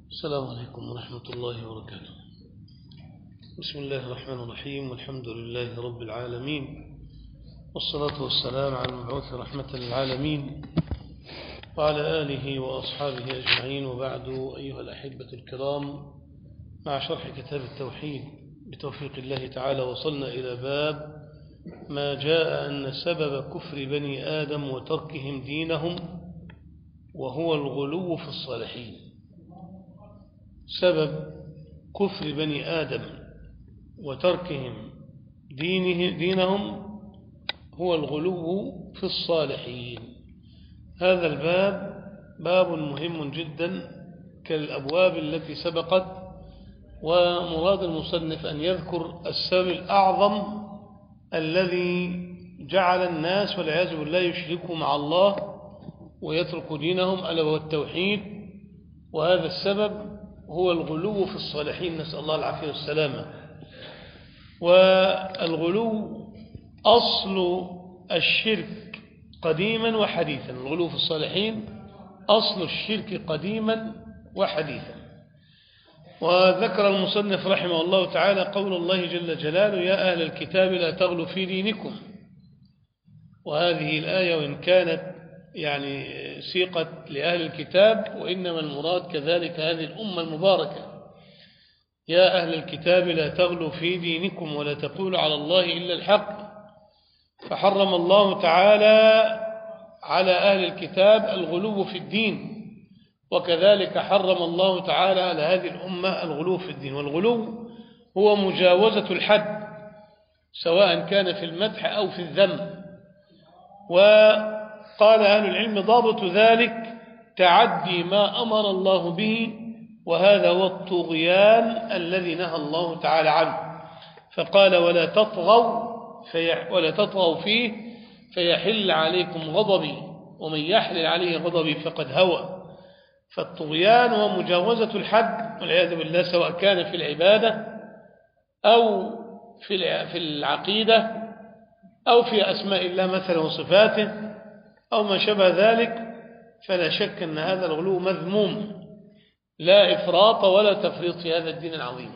السلام عليكم ورحمة الله وبركاته. بسم الله الرحمن الرحيم، والحمد لله رب العالمين، والصلاة والسلام على المبعوث رحمة للعالمين وعلى آله وأصحابه أجمعين، وبعد. أيها الأحبة الكرام، مع شرح كتاب التوحيد بتوفيق الله تعالى وصلنا إلى باب ما جاء أن سبب كفر بني آدم وتركهم دينهم وهو الغلو في الصالحين. سبب كفر بني آدم وتركهم دينهم هو الغلو في الصالحين. هذا الباب باب مهم جدا كالأبواب التي سبقت، ومراد المصنف أن يذكر السبب الأعظم الذي جعل الناس والعياذ بالله يشركوا مع الله ويتركوا دينهم، ألا وهو التوحيد. وهذا السبب هو الغلو في الصالحين، نسأل الله العافية والسلامة. والغلو أصل الشرك قديما وحديثا، الغلو في الصالحين أصل الشرك قديما وحديثا. وذكر المصنف رحمه الله تعالى قول الله جل جلاله: يا أهل الكتاب لا تغلوا في دينكم. وهذه الآية وإن كانت سيقت لأهل الكتاب، وإنما المراد كذلك هذه الأمة المباركة. يا أهل الكتاب لا تغلوا في دينكم ولا تقولوا على الله إلا الحق. فحرم الله تعالى على أهل الكتاب الغلو في الدين، وكذلك حرم الله تعالى على هذه الأمة الغلو في الدين. والغلو هو مجاوزة الحد، سواء كان في المدح أو في الذم. وقال أهل العلم ضابط ذلك تعدي ما أمر الله به، وهذا هو الطغيان الذي نهى الله تعالى عنه. فقال: ولا تطغوا فيه فيحل عليكم غضبي، ومن يحلل عليه غضبي فقد هوى. فالطغيان هو مجاوزة الحد والعياذ بالله، سواء كان في العبادة أو في العقيدة أو في أسماء الله مثلا وصفاته أو ما شابه ذلك. فلا شك أن هذا الغلو مذموم، لا إفراط ولا تفريط في هذا الدين العظيم.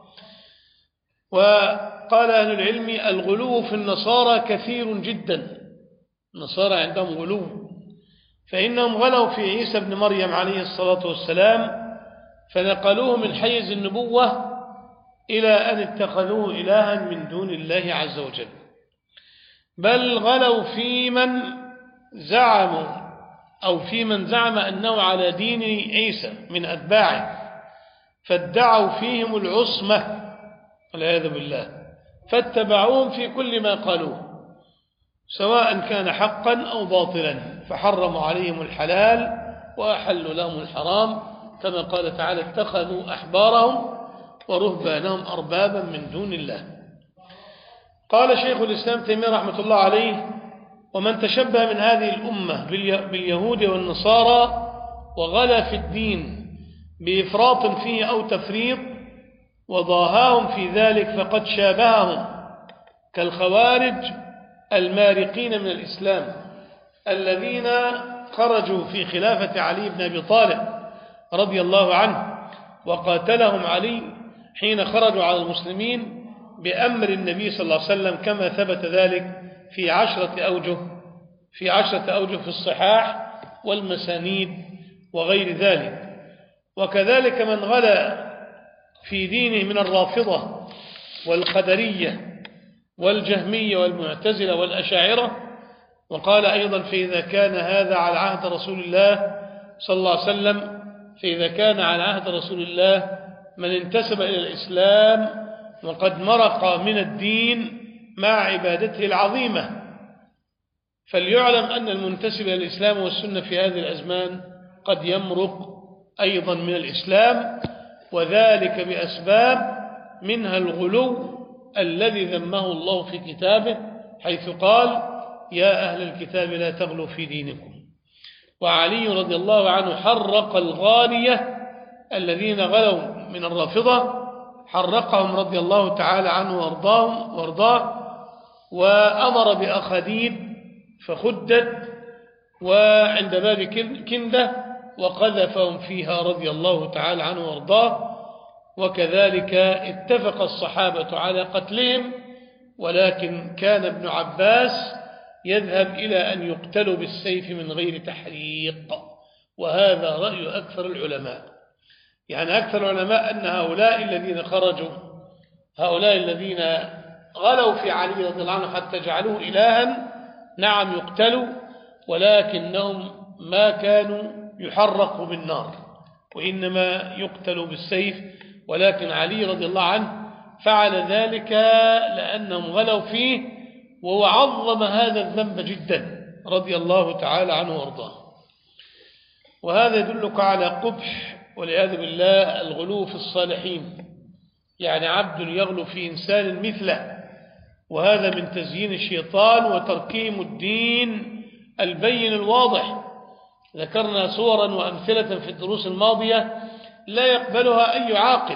وقال أهل العلم: الغلو في النصارى كثير جدا. النصارى عندهم غلو، فإنهم غلوا في عيسى بن مريم عليه الصلاة والسلام، فنقلوه من حيز النبوة إلى أن اتخذوه إلها من دون الله عز وجل. بل غلوا في من زعم أنه على دين عيسى من أتباعه، فادعوا فيهم العصمة والعياذ بالله، فاتبعوهم في كل ما قالوه سواء كان حقا أو باطلا، فحرموا عليهم الحلال وأحلوا لهم الحرام، كما قال تعالى: اتخذوا أحبارهم ورهبانهم أربابا من دون الله. قال شيخ الإسلام تيمية رحمة الله عليه: ومن تشبه من هذه الأمة باليهود والنصارى وغلا في الدين بإفراط فيه أو تفريط وضاهاهم في ذلك فقد شابههم كالخوارج المارقين من الإسلام الذين خرجوا في خلافة علي بن أبي طالب رضي الله عنه، وقاتلهم علي حين خرجوا على المسلمين بأمر النبي صلى الله عليه وسلم، كما ثبت ذلك في عشرة أوجه في الصحاح والمسانيد وغير ذلك. وكذلك من غلا في دينه من الرافضة والقدرية والجهمية والمعتزلة والأشاعرة. وقال أيضا: فإذا كان هذا على عهد رسول الله صلى الله عليه وسلم، فإذا كان على عهد رسول الله من انتسب إلى الإسلام وقد مرق من الدين مع عبادته العظيمة، فليعلم أن المنتسب إلى الإسلام والسنة في هذه الأزمان قد يمرق أيضا من الإسلام، وذلك بأسباب منها الغلو الذي ذمه الله في كتابه، حيث قال: يا أهل الكتاب لا تغلوا في دينكم. وعلي رضي الله عنه حرق الغالية الذين غلوا من الرافضة، حرقهم رضي الله تعالى عنه وارضاه، وأمر بأخاديد فخدت وعند باب كندة، وقذفهم فيها رضي الله تعالى عنه وارضاه. وكذلك اتفق الصحابة على قتلهم، ولكن كان ابن عباس يذهب إلى أن يقتلوا بالسيف من غير تحريق، وهذا رأي أكثر العلماء. يعني أكثر العلماء أن هؤلاء الذين خرجوا، هؤلاء الذين غلوا في علي رضي الله عنه حتى جعلوه إلها، نعم يقتلوا، ولكنهم ما كانوا يحرقوا بالنار، وإنما يقتلوا بالسيف. ولكن علي رضي الله عنه فعل ذلك لأنهم غلوا فيه، وهو عظم هذا الذنب جدا رضي الله تعالى عنه وارضاه. وهذا يدلك على قبح والعياذ بالله الغلو في الصالحين، يعني عبد يغلو في إنسان مثله، وهذا من تزيين الشيطان وتركيم الدين البين الواضح. ذكرنا صورا وأمثلة في الدروس الماضية لا يقبلها أي عاقل.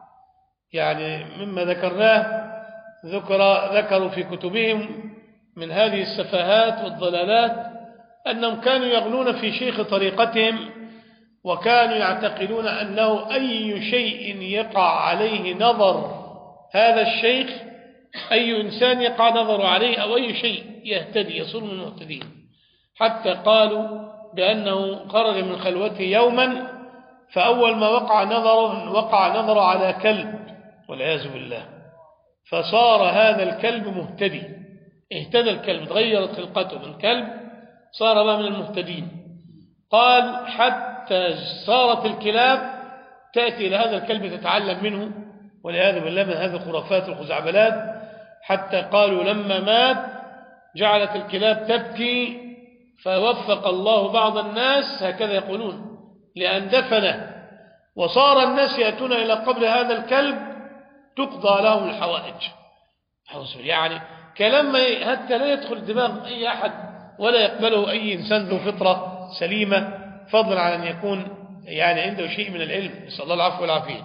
يعني مما ذكرناه ذكروا في كتبهم من هذه السفاهات والضلالات أنهم كانوا يغلون في شيخ طريقتهم، وكانوا يعتقدون أنه أي شيء يقع عليه نظر هذا الشيخ، أي إنسان يقع نظر عليه أو أي شيء يهتدي يصير من المهتدين، حتى قالوا بأنه خرج من خلوته يوما فأول ما وقع نظره على كلب والعياذ بالله، فصار هذا الكلب مهتدي، اهتدى الكلب، تغيرت خلقته من كلب صار بقى من المهتدين. قال حتى صارت الكلاب تأتي إلى هذا الكلب تتعلم منه والعياذ بالله من هذه الخرافات والخزعبلات، حتى قالوا لما مات جعلت الكلاب تبكي، فوفق الله بعض الناس هكذا يقولون لأن دفنه، وصار الناس يأتون إلى قبر هذا الكلب تقضى لهم الحوائج. يعني كلام حتى لا يدخل دماغ أي أحد ولا يقبله أي إنسان ذو فطرة سليمة، فضلا عن أن يكون يعني عنده شيء من العلم، نسأل الله العفو والعافية.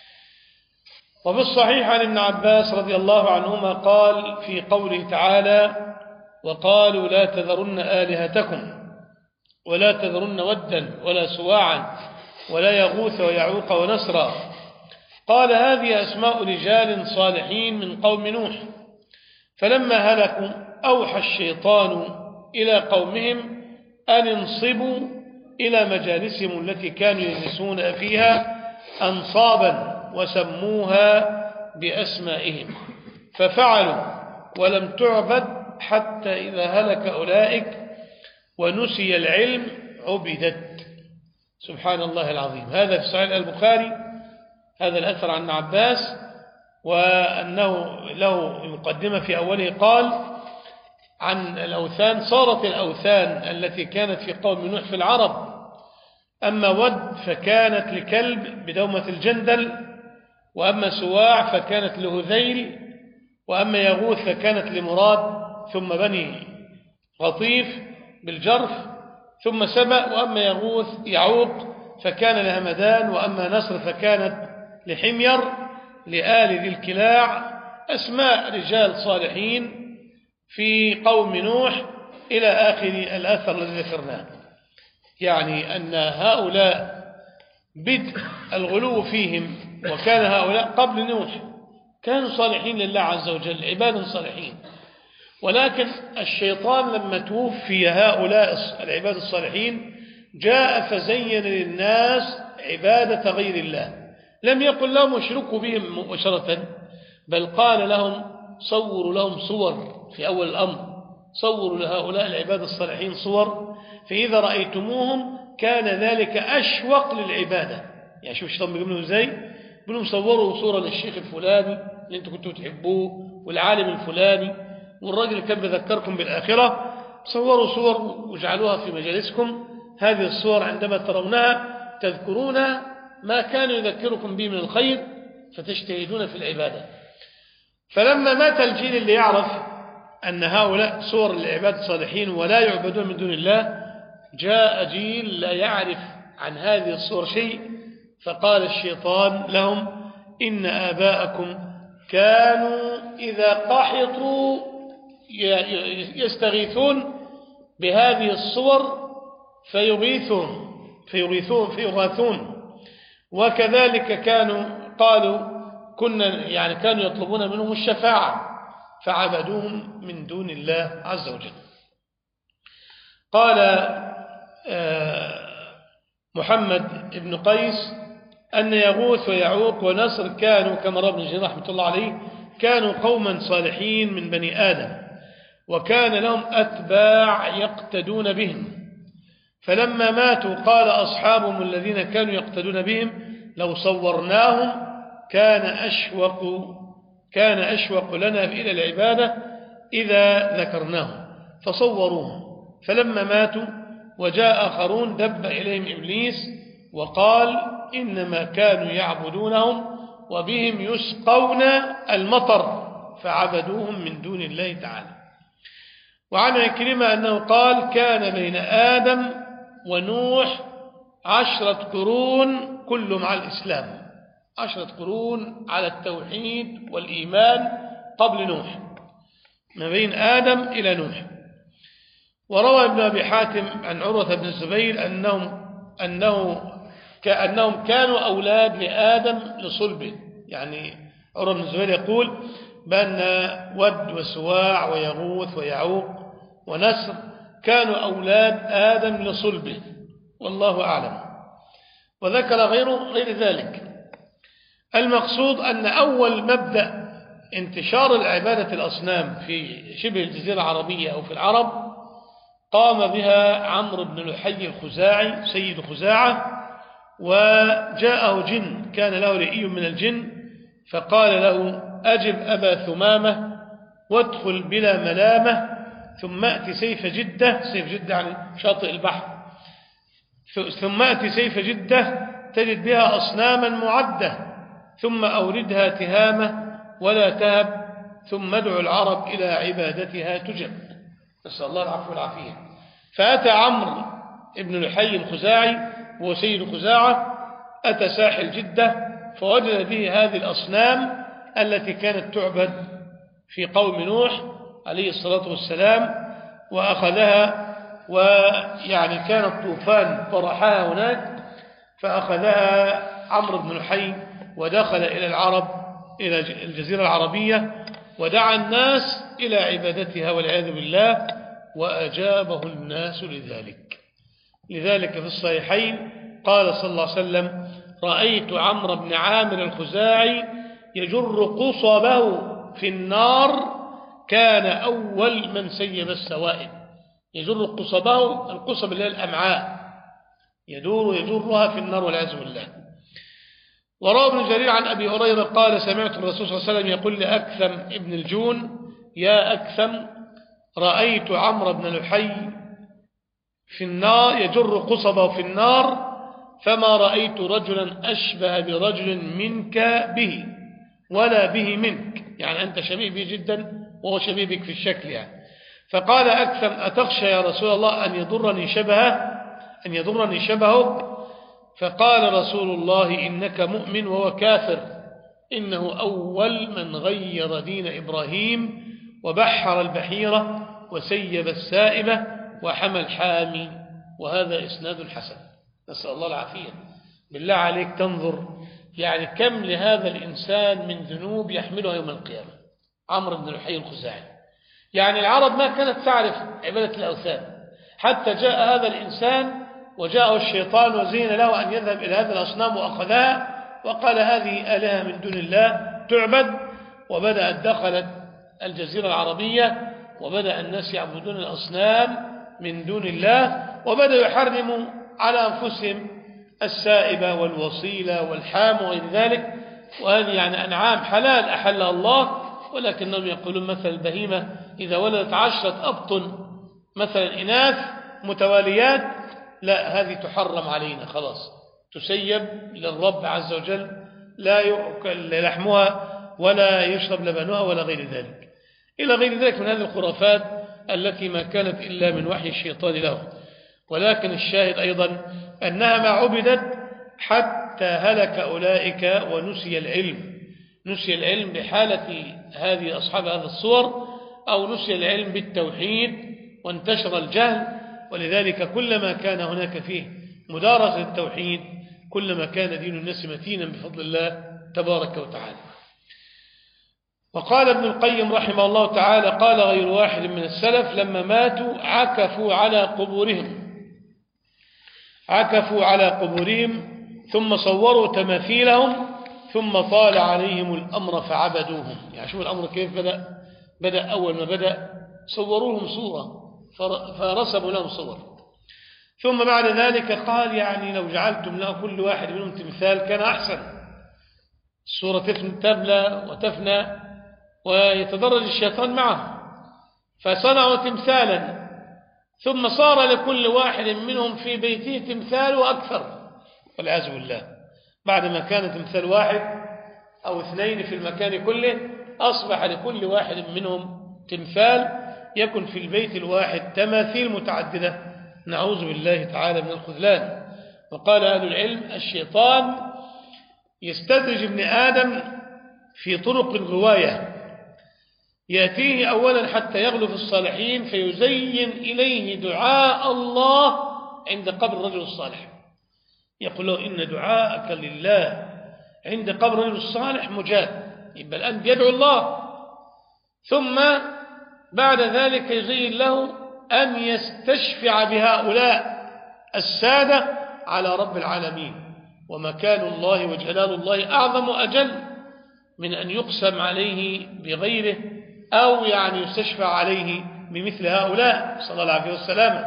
وفي الصحيح عن ابن عباس رضي الله عنهما قال في قوله تعالى وقالوا لا تذرن آلهتكم ولا تذرن ودا ولا سواعا ولا يغوث ويعوق ونسرا، قال هذه أسماء رجال صالحين من قوم نوح، فلما هلكوا أوحى الشيطان إلى قومهم أن انصبوا إلى مجالسهم التي كانوا يجلسون فيها أنصابا وسموها بأسمائهم، ففعلوا ولم تعبد حتى إذا هلك أولئك ونسي العلم عبدت. سبحان الله العظيم. هذا في صحيح البخاري هذا الأثر عن عباس، وأنه له مقدمة في أوله قال عن الأوثان صارت الأوثان التي كانت في قوم نوح في العرب، أما ود فكانت لكلب بدومة الجندل، وأما سواع فكانت لهذيل، وأما يغوث فكانت لمراد ثم بني غطيف بالجرف ثم سبأ، وأما يغوث يعوق فكان لهمدان، وأما نصر فكانت لحمير لآل ذي الكلاع، أسماء رجال صالحين في قوم نوح إلى آخر الأثر الذي ذكرناه. يعني أن هؤلاء بدء الغلو فيهم، وكان هؤلاء قبل نوح كانوا صالحين لله عز وجل عبادا صالحين، ولكن الشيطان لما توفي هؤلاء العباد الصالحين جاء فزين للناس عبادة غير الله، لم يقل لهم اشركوا بهم مباشرة، بل قال لهم صوروا لهم صور في أول الأمر، صوروا لهؤلاء العباد الصالحين صور، فإذا رأيتموهم كان ذلك أشوق للعبادة. يعني شوف الشيطان بيقول لهم ازاي، بيقول لهم صوروا صورة للشيخ الفلاني اللي انتم كنتوا تحبوه والعالم الفلاني والراجل اللي كان بيذكركم بالآخرة، صوروا صور وجعلوها في مجالسكم، هذه الصور عندما ترونها تذكرون ما كان يذكركم به من الخير فتجتهدون في العبادة. فلما مات الجيل اللي يعرف أن هؤلاء صور العباد الصالحين ولا يعبدون من دون الله، جاء جيل لا يعرف عن هذه الصور شيء، فقال الشيطان لهم إن آباءكم كانوا إذا قحطوا يستغيثون بهذه الصور فيغيثهم، فيغاثون. وكذلك كانوا قالوا كانوا يطلبون منهم الشفاعة فعبدوهم من دون الله عز وجل. قال محمد بن قيس أن يغوث ويعوق ونصر كانوا كما روى ابن جرير رحمة الله عليه كانوا قوما صالحين من بني آدم وكان لهم أتباع يقتدون بهم، فلما ماتوا قال أصحابهم الذين كانوا يقتدون بهم لو صورناهم كان أشوق لنا إلى العبادة إذا ذكرناهم، فصوروهم. فلما ماتوا وجاء آخرون دب إليهم إبليس وقال إنما كانوا يعبدونهم وبهم يسقون المطر فعبدوهم من دون الله تعالى. وعن عكرمة أنه قال كان بين آدم ونوح 10 قرون كلهم على الإسلام، 10 قرون على التوحيد والإيمان قبل نوح، ما بين آدم إلى نوح. وروى ابن أبي حاتم عن عروة بن الزبير أنهم كانوا أولاد لآدم لصلبه، يعني عروة بن الزبير يقول بأن ود وسواع ويغوث ويعوق ونسر كانوا أولاد آدم لصلبه، والله أعلم. وذكر غير ذلك. المقصود أن أول مبدأ انتشار العبادة الأصنام في شبه الجزيرة العربية أو في العرب قام بها عمرو بن لحي الخزاعي سيد خزاعة، وجاءه جن كان له رئي من الجن فقال له أجب أبا ثمامة وادخل بلا ملامة ثم أتي سيف جدة، سيف جدة عن شاطئ البحر، ثم أتي سيف جدة تجد بها أصناما معدة ثم أوردها تهامة ولا تهب ثم ادعو العرب إلى عبادتها تجب، نسأل الله العفو والعافية. فأتى عمرو ابن لحي الخزاعي وهو سيد خزاعة، أتى ساحل جدة فوجد به هذه الأصنام التي كانت تعبد في قوم نوح عليه الصلاة والسلام، وأخذها ويعني كان الطوفان طرحها هناك، فأخذها عمرو بن لحي ودخل إلى العرب إلى الجزيرة العربية ودعا الناس إلى عبادتها والعياذ بالله، وأجابه الناس لذلك في الصحيحين قال صلى الله عليه وسلم رأيت عمرو بن عامر الخزاعي يجر قصبه في النار كان أول من سيب السوائب. يجر قصبه، القصب اللي هي الأمعاء، يجرها في النار والعياذ بالله. وروى ابن جرير عن أبي هريرة قال سمعت الرسول صلى الله عليه وسلم يقول لأكثم ابن الجون يا أكثم رأيت عمرو بن لحي في النار يجر قصبه في النار فما رأيت رجلا أشبه برجل منك به ولا به منك، يعني أنت شبيه به جدا وهو شبيه بك في الشكل يعني. فقال أكثم أتخشى يا رسول الله أن يضرني شبهه؟ فقال رسول الله إنك مؤمن وهو كافر، إنه أول من غير دين إبراهيم وبحر البحيرة وسيب السائبة وحمى الحامي، وهذا إسناد حسن، نسأل الله العافية. بالله عليك تنظر يعني كم لهذا الإنسان من ذنوب يحملها يوم القيامة. عمرو بن لحي الخزاعي، يعني العرب ما كانت تعرف عبادة الأوثان حتى جاء هذا الإنسان وجاءه الشيطان وزين له أن يذهب إلى هذه الأصنام وأخذها وقال هذه آلهة من دون الله تعبد، دخلت الجزيرة العربية وبدأ الناس يعبدون الأصنام من دون الله، وبدأوا يحرموا على أنفسهم السائبة والوصيلة والحام وغير ذلك، وهذه يعني أنعام حلال أحلها الله، ولكنهم يقولون مثل البهيمة إذا ولدت 10 أبطن مثلا إناث متواليات لا هذه تحرم علينا خلاص، تسيب للرب عز وجل، لا يؤكل لحمها ولا يشرب لبنها ولا غير ذلك، إلى غير ذلك من هذه الخرافات التي ما كانت إلا من وحي الشيطان له. ولكن الشاهد أيضا أنها ما عبدت حتى هلك أولئك ونسي العلم بحالة هذه أصحاب هذا الصور، أو نسي العلم بالتوحيد وانتشر الجهل، ولذلك كلما كان هناك فيه مدارسة التوحيد كلما كان دين الناس متينا بفضل الله تبارك وتعالى. وقال ابن القيم رحمه الله تعالى: قال غير واحد من السلف لما ماتوا عكفوا على قبورهم ثم صوروا تماثيلهم ثم طال عليهم الأمر فعبدوهم. يعني شوف الأمر كيف بدأ أول ما بدأ صوروا لهم صورة فرسموا لهم صور، ثم بعد ذلك قال يعني لو جعلتم له كل واحد منهم تمثال كان أحسن. الصورة تبلى وتفنى ويتدرج الشيطان معه، فصنعوا تمثالا ثم صار لكل واحد منهم في بيته تمثال وأكثر والعياذ بالله. بعدما كان تمثال واحد أو اثنين في المكان كله أصبح لكل واحد منهم تمثال يكن في البيت الواحد تماثيل متعددة، نعوذ بالله تعالى من الخذلان. وقال أهل العلم: الشيطان يستدرج ابن آدم في طرق الغواية، يأتيه أولا حتى يغلو في الصالحين فيزين إليه دعاء الله عند قبر الرجل الصالح، يقول له إن دعاءك لله عند قبر الرجل الصالح مجاب، يبقى الآن بيدعو الله. ثم بعد ذلك يزين له أن يستشفع بهؤلاء السادة على رب العالمين، ومكان الله وجلال الله أعظم أجل من أن يقسم عليه بغيره أو يعني يستشفع عليه بمثل هؤلاء صلى الله عليه وسلم.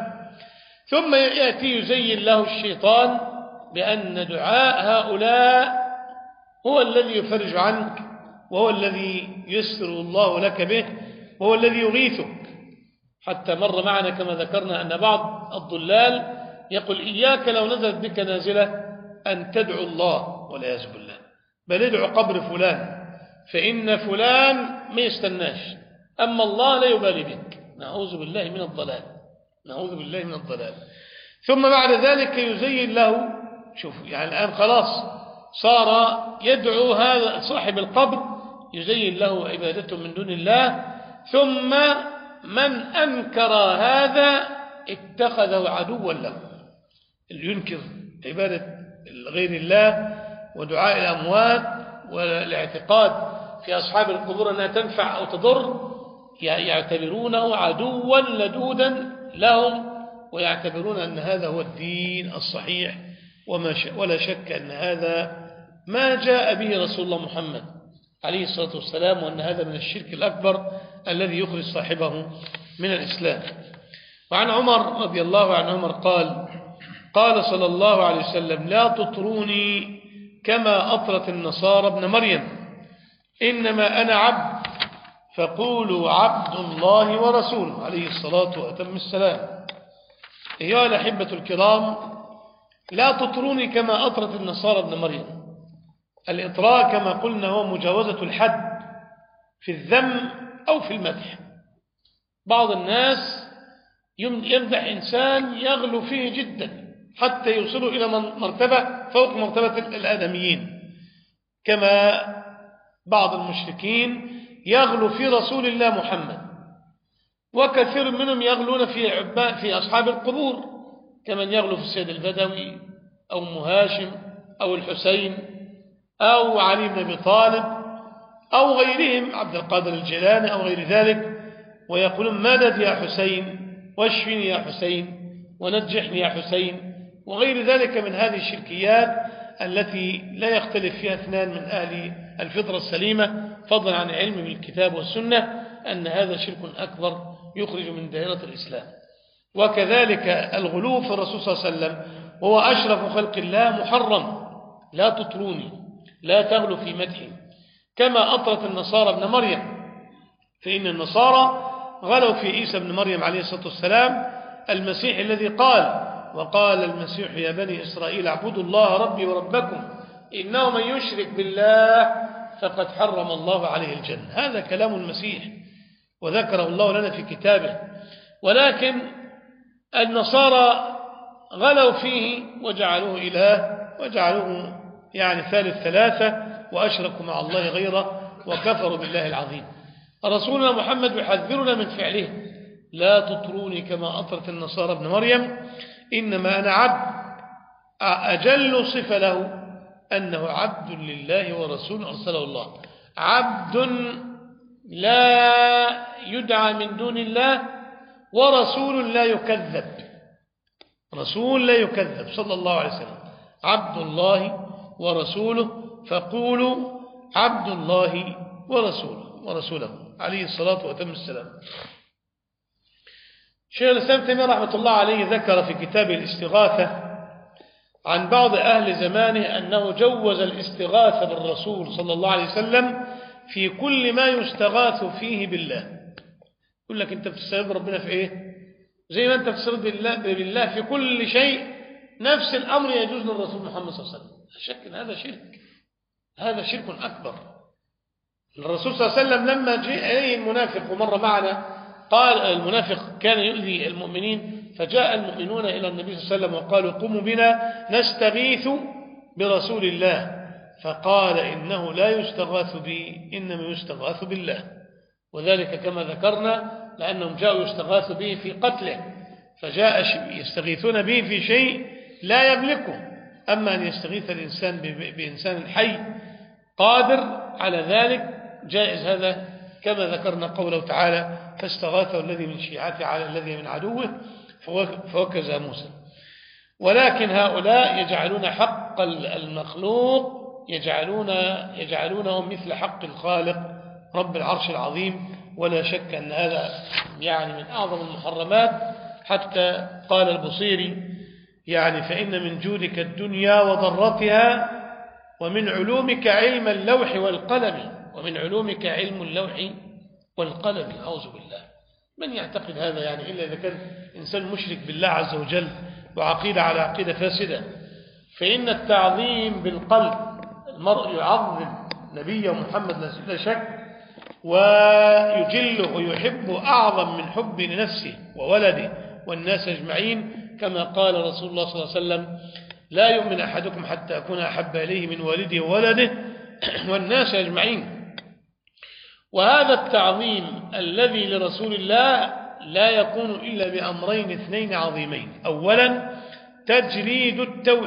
ثم يأتي يزين له الشيطان بأن دعاء هؤلاء هو الذي يفرج عنك، وهو الذي يسر الله لك به، وهو الذي يغيثك. حتى مر معنا كما ذكرنا أن بعض الضلال يقول: إياك لو نزلت بك نازلة أن تدعو الله والعياذ بالله، بل ادعو قبر فلان فإن فلان ما يستناش، أما الله لا يبالي بك. نعوذ بالله من الضلال، نعوذ بالله من الضلال. ثم بعد ذلك يزين له، شوف يعني الآن خلاص صار يدعو هذا صاحب القبر يزين له عبادته من دون الله، ثم من أنكر هذا اتخذه عدوا له. اللي ينكر عبادة غير الله ودعاء الأموات والاعتقاد في أصحاب القبور أنها تنفع أو تضر يعتبرونه عدوا لدودا لهم، ويعتبرون أن هذا هو الدين الصحيح، ولا شك أن هذا ما جاء به رسول الله محمد عليه الصلاة والسلام، وأن هذا من الشرك الأكبر الذي يخرج صاحبه من الإسلام. وعن عمر رضي الله عنه قال صلى الله عليه وسلم: لا تطروني كما أطرت النصارى ابن مريم، إنما أنا عبد فقولوا عبد الله ورسوله عليه الصلاة وأتم السلام. أيها الأحبة الكرام، لا تطروني كما أطرت النصارى ابن مريم. الإطراء كما قلنا هو مجاوزة الحد في الذم أو في المدح. بعض الناس يمدح إنسان يغلو فيه جدا حتى يوصلوا إلى مرتبة فوق مرتبة الآدميين، كما بعض المشركين يغلو في رسول الله محمد، وكثير منهم يغلون في أصحاب القبور، كمن يغلو في السيد البدوي أو أم هاشم أو الحسين أو علي بن أبي طالب أو غيرهم، عبد القادر الجيلاني أو غير ذلك، ويقولون: مدد يا حسين، واشفني يا حسين، ونجحني يا حسين، وغير ذلك من هذه الشركيات التي لا يختلف فيها اثنان من أهل الفطرة السليمة فضلا عن علم بالكتاب والسنة أن هذا شرك أكبر يخرج من دائرة الإسلام. وكذلك الغلو في الرسول صلى الله عليه وسلم وهو أشرف خلق الله محرم. لا تطروني، لا تغلو في مدحي كما أطرت النصارى ابن مريم، فإن النصارى غلوا في عيسى ابن مريم عليه الصلاة والسلام المسيح الذي قال: وقال المسيح يا بني إسرائيل اعبدوا الله ربي وربكم إنه من يشرك بالله فقد حرم الله عليه الجنة. هذا كلام المسيح وذكره الله لنا في كتابه، ولكن النصارى غلوا فيه وجعلوه إله، وجعلوه يعني ثالث ثلاثة، وأشركوا مع الله غيره وكفروا بالله العظيم. رسولنا محمد يحذرنا من فعله: لا تطروني كما أطرت النصارى ابن مريم، إنما أنا عبد أجل صفة له أنه عبد لله ورسول أرسله الله، عبد لا يدعى من دون الله، ورسول لا يكذب، رسول لا يكذب صلى الله عليه وسلم، عبد الله ورسوله، فقولوا عبد الله ورسوله عليه الصلاة والسلام. شيخ الإسلام تيمية رحمة الله عليه ذكر في كتابه الاستغاثة عن بعض أهل زمانه أنه جوز الاستغاثة بالرسول صلى الله عليه وسلم في كل ما يستغاث فيه بالله. يقول لك أنت بتستغيث ربنا في إيه؟ زي ما أنت بتستغيث بالله في كل شيء، نفس الأمر يجوز للرسول محمد صلى الله عليه وسلم. لا شك أن هذا شرك، هذا شرك أكبر. الرسول صلى الله عليه وسلم لما جاء إليه المنافق، ومر معنا قال المنافق كان يؤذي المؤمنين، فجاء المؤمنون إلى النبي صلى الله عليه وسلم وقالوا قوموا بنا نستغيث برسول الله، فقال إنه لا يستغاث بي، إنما يستغاث بالله. وذلك كما ذكرنا لأنهم جاءوا يستغاث به في قتله، فجاء يستغيثون به في شيء لا يملكه. أما أن يستغيث الإنسان بإنسان حي قادر على ذلك جائز، هذا كما ذكرنا قوله تعالى فاستغاثه الذي من شيعته على الذي من عدوه فوكز موسى. ولكن هؤلاء يجعلون حق المخلوق يجعلونه مثل حق الخالق رب العرش العظيم، ولا شك أن هذا يعني من أعظم المحرمات. حتى قال البصيري يعني فإن من جودك الدنيا وضرتها، ومن علومك علم اللوح والقلم، ومن علومك علم اللوح والقلم. أعوذ بالله، من يعتقد هذا يعني إلا إذا كان إنسان مشرك بالله عز وجل وعقيدة على عقيدة فاسدة. فإن التعظيم بالقلب، المرء يعظم نبيه محمد لا شك، ويجله ويحبه أعظم من حب لنفسه وولده والناس أجمعين، كما قال رسول الله صلى الله عليه وسلم لا يؤمن أحدكم حتى أكون أحب إليه من والده وولده والناس أجمعين. وهذا التعظيم الذي لرسول الله لا يكون إلا بأمرين اثنين عظيمين. أولا تجريد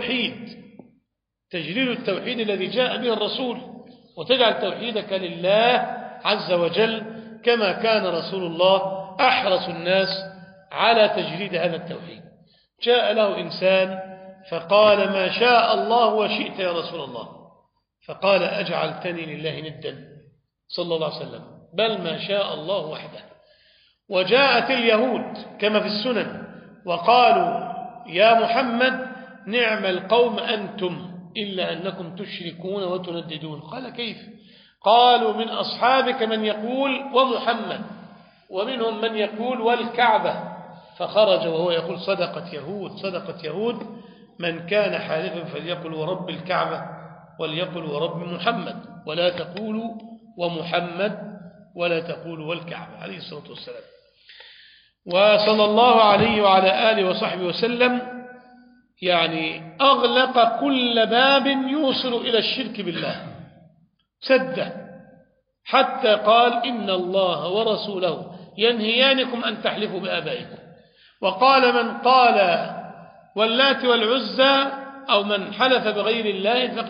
التوحيد الذي جاء به الرسول، وتجعل توحيدك لله عز وجل، كما كان رسول الله أحرص الناس على تجريد هذا التوحيد. جاء له إنسان فقال ما شاء الله وشئت يا رسول الله، فقال أجعلتني لله ندا صلى الله عليه وسلم، بل ما شاء الله وحده. وجاءت اليهود كما في السنن وقالوا يا محمد نعم القوم أنتم إلا أنكم تشركون وتنددون. قال كيف؟ قالوا من أصحابك من يقول ومحمد، ومنهم من يقول والكعبة، فخرج وهو يقول صدقت يهود، من كان حالفا فليقل ورب الكعبة وليقل ورب محمد، ولا تقولوا ومحمد ولا تقولوا والكعبة عليه الصلاة والسلام. وصلى الله عليه وعلى آله وصحبه وسلم يعني أغلق كل باب يوصل إلى الشرك بالله، سده، حتى قال إن الله ورسوله ينهيانكم أن تحلفوا بآبائكم. وقال من قال واللات والعزى أو من حلف بغير الله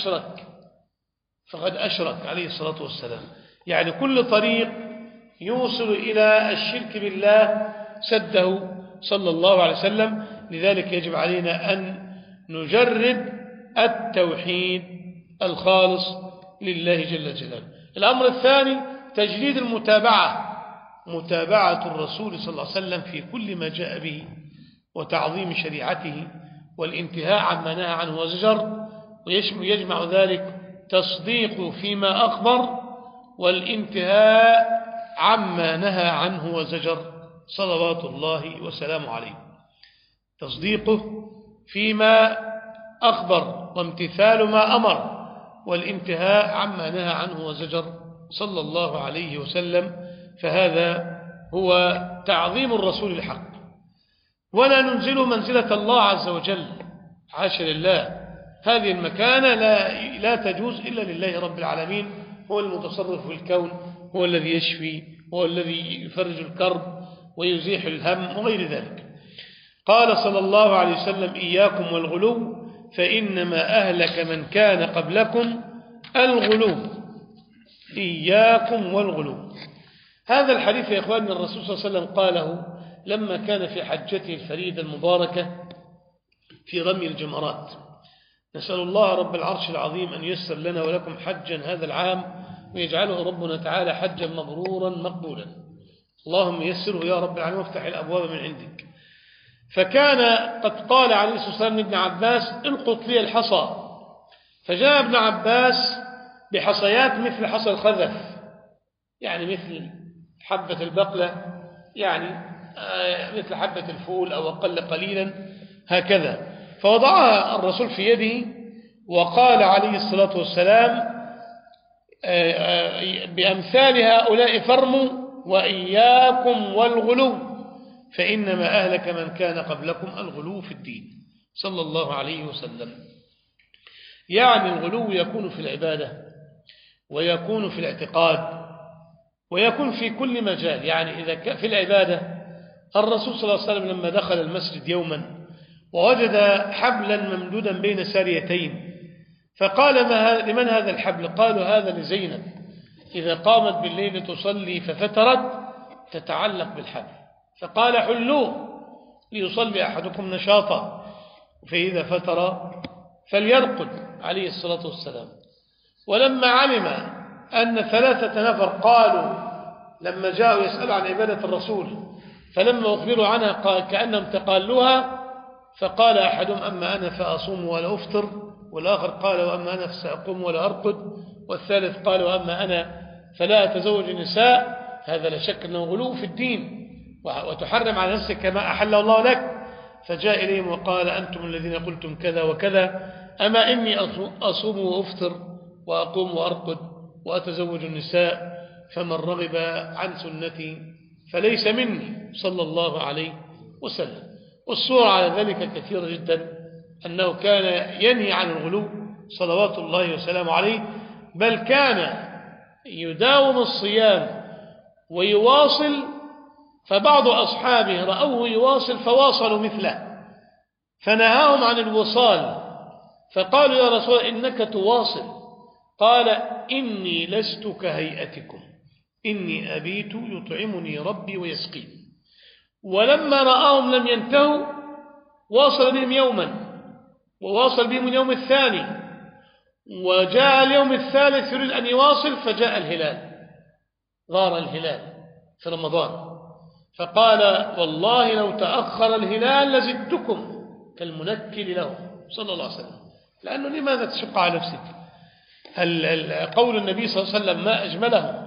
فقد أشرك عليه الصلاة والسلام. يعني كل طريق يوصل إلى الشرك بالله سده صلى الله عليه وسلم. لذلك يجب علينا أن نجرد التوحيد الخالص لله جل جلاله. الأمر الثاني تجريد متابعة الرسول صلى الله عليه وسلم في كل ما جاء به، وتعظيم شريعته، والانتهاء عما نهى عنه وزجر، ويجمع ذلك تصديق فيما أخبر والانتهاء عما نهى عنه وزجر صلوات الله وسلامه عليه. تصديقه فيما أخبر وامتثال ما أمر، والانتهاء عما نهى عنه وزجر صلى الله عليه وسلم. فهذا هو تعظيم الرسول الحق. ولا ننزل منزلة الله عز وجل، حاشا لله، هذه المكانة لا تجوز إلا لله رب العالمين، هو المتصرف في الكون، هو الذي يشفي، هو الذي يفرج الكرب ويزيح الهم وغير ذلك. قال صلى الله عليه وسلم إياكم والغلو فإنما أهلك من كان قبلكم الغلو. إياكم والغلو. هذا الحديث يا إخواننا الرسول صلى الله عليه وسلم قاله لما كان في حجته الفريدة المباركة في رمي الجمرات. نسأل الله رب العرش العظيم أن ييسر لنا ولكم حجا هذا العام، ويجعله ربنا تعالى حجا مبرورا مقبولا. اللهم يسره يا رب العالمين وافتح الأبواب من عندك. فكان قد قال عليه الصلاة والسلام لابن عباس: القط لي الحصى. فجاء ابن عباس بحصيات مثل حصى الخذف، يعني مثل حبة البقلة، يعني مثل حبة الفول أو أقل قليلا هكذا. فوضعها الرسول في يده وقال عليه الصلاة والسلام: بأمثال هؤلاء فرموا وإياكم والغلو، فإنما أهلك من كان قبلكم الغلو في الدين. صلى الله عليه وسلم. يعني الغلو يكون في العبادة، ويكون في الاعتقاد، ويكون في كل مجال. يعني إذا في العبادة، الرسول صلى الله عليه وسلم لما دخل المسجد يوما ووجد حبلا ممدودا بين ساريتين، فقال: لمن هذا الحبل؟ قالوا: هذا لزينب، إذا قامت بالليل تصلي ففترت تتعلق بالحبل. فقال: حلوه ليصلي أحدكم نشاطا، فإذا فتر فليرقد عليه الصلاة والسلام. ولما علم أن 3 نفر قالوا لما جاءوا يسألوا عن عبادة الرسول، فلما أخبروا عنها قال كأنهم تقالوها، فقال أحدهم: أما أنا فأصوم ولا أفطر، والآخر قال: وأما أنا فسأقوم ولا أرقد، والثالث قال: وأما أنا فلا أتزوج النساء. هذا لا شك أنه غلو في الدين، وتحرم على نفسك كما أحل الله لك. فجاء إليهم وقال: أنتم الذين قلتم كذا وكذا، أما إني أصوم وأفطر وأقوم وأرقد وأتزوج النساء، فمن رغب عن سنتي فليس مني، صلى الله عليه وسلم. والصورة على ذلك كثيرة جدا، أنه كان ينهي عن الغلو صلوات الله وسلامه عليه، بل كان يداوم الصيام ويواصل. فبعض أصحابه رأوه يواصل فواصلوا مثله، فنهاهم عن الوصال، فقالوا: يا رسول الله إنك تواصل. قال: إني لست كهيئتكم، إني أبيت يطعمني ربي ويسقيني. ولما رآهم لم ينتهوا واصل بهم يوما، وواصل بهم اليوم الثاني، وجاء اليوم الثالث يريد أن يواصل، فجاء الهلال، ظهر الهلال في رمضان، فقال: والله لو تأخر الهلال لزدتكم، كالمنكل له صلى الله عليه وسلم. لأنه لماذا تشق على نفسك؟ قول النبي صلى الله عليه وسلم ما أجمله: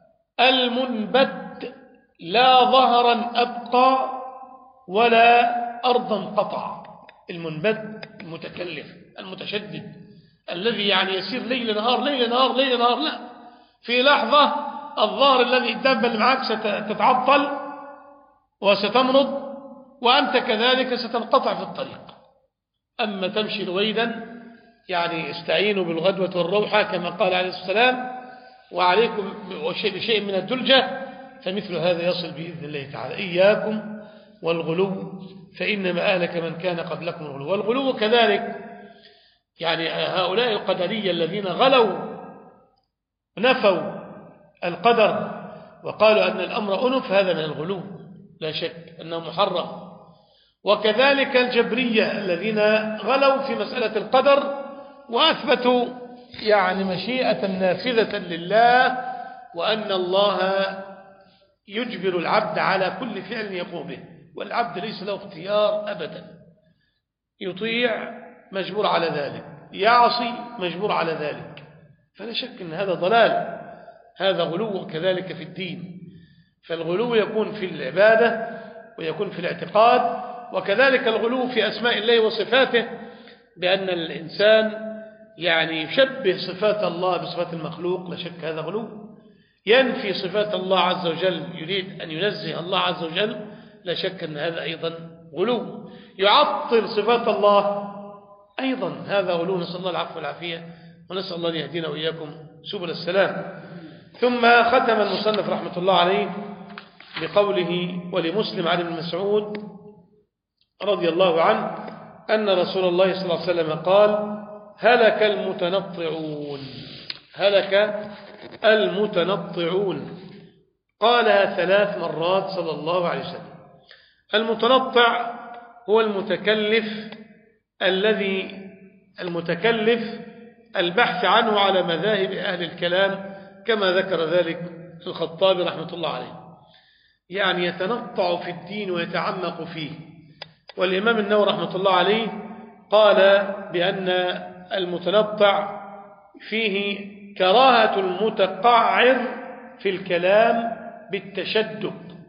المنبت لا ظهرا أبقى ولا أرضا قطع. المنبت المتكلف المتشدد الذي يعني يسير ليل نهار ليل نهار ليل نهار، لا، في لحظة الظهر الذي الدابة اللي معك ستتعطل وستمرض، وأنت كذلك ستنقطع في الطريق. أما تمشي رويدا، يعني استعينوا بالغدوة والروحة كما قال عليه الصلاة والسلام، وعليكم بشيء من الدلجة، فمثل هذا يصل بإذن الله تعالى. إياكم والغلو، فإنما أهلك من كان قبلكم الغلو. والغلو كذلك، يعني هؤلاء القدرية الذين غلوا نفوا القدر وقالوا أن الأمر أنف، هذا من الغلو لا شك أنه محرم. وكذلك الجبرية الذين غلوا في مسألة القدر وأثبتوا يعني مشيئة نافذة لله، وأن الله يجبر العبد على كل فعل يقوم به، والعبد ليس له اختيار أبدا، يطيع مجبور على ذلك، يعصي مجبور على ذلك. فلا شك أن هذا ضلال، هذا غلو كذلك في الدين. فالغلو يكون في العبادة ويكون في الاعتقاد، وكذلك الغلو في أسماء الله وصفاته، بأن الإنسان يعني يشبه صفات الله بصفات المخلوق، لا شك هذا غلو. ينفي صفات الله عز وجل، يريد أن ينزه الله عز وجل، لا شك أن هذا أيضا غلو. يعطل صفات الله أيضا هذا غلو. نسأل الله العفو والعافية، ونسأل الله أن يهدينا وإياكم سبل السلام. ثم ختم المصنف رحمة الله عليه بقوله: ولمسلم عن ابن مسعود رضي الله عنه أن رسول الله صلى الله عليه وسلم قال هلك المتنطعون، هلك المتنطعون، قالها 3 مرات صلى الله عليه وسلم. المتنطع هو المتكلف البحث عنه على مذاهب أهل الكلام كما ذكر ذلك الخطابي رحمة الله عليه، يعني يتنطع في الدين ويتعمق فيه. والإمام النووي رحمة الله عليه قال بأن المتنطع فيه كراهة المتقعر في الكلام بالتشدد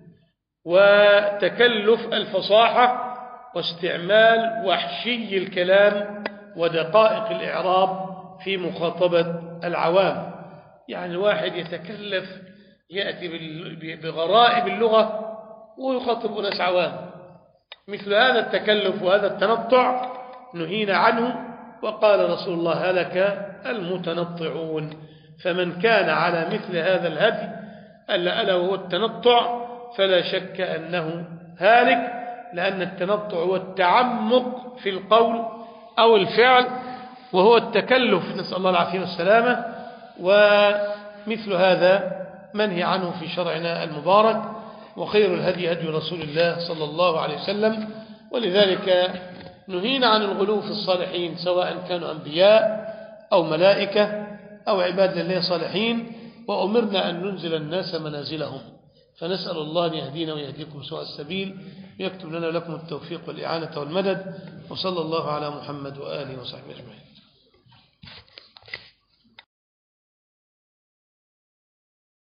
وتكلف الفصاحة واستعمال وحشي الكلام ودقائق الإعراب في مخاطبة العوام. يعني الواحد يتكلف يأتي بغرائب اللغة ويخاطب ناس عوام، مثل هذا التكلف وهذا التنطع نهينا عنه. وقال رسول الله هلك المتنطعون. فمن كان على مثل هذا الهدي ألا وهو التنطع فلا شك أنه هالك، لأن التنطع هو التعمق في القول أو الفعل، وهو التكلف، نسأل الله العافية والسلامة. ومثل هذا منهي عنه في شرعنا المبارك، وخير الهدي هدي رسول الله صلى الله عليه وسلم. ولذلك نهينا عن الغلو في الصالحين سواء كانوا أنبياء أو ملائكة أو عباد الله صالحين، وأمرنا أن ننزل الناس منازلهم. فنسأل الله أن يهدينا ويهديكم سواء السبيل، ويكتب لنا ولكم التوفيق والإعانة والمدد. وصلى الله على محمد وآله وصحبه أجمعين.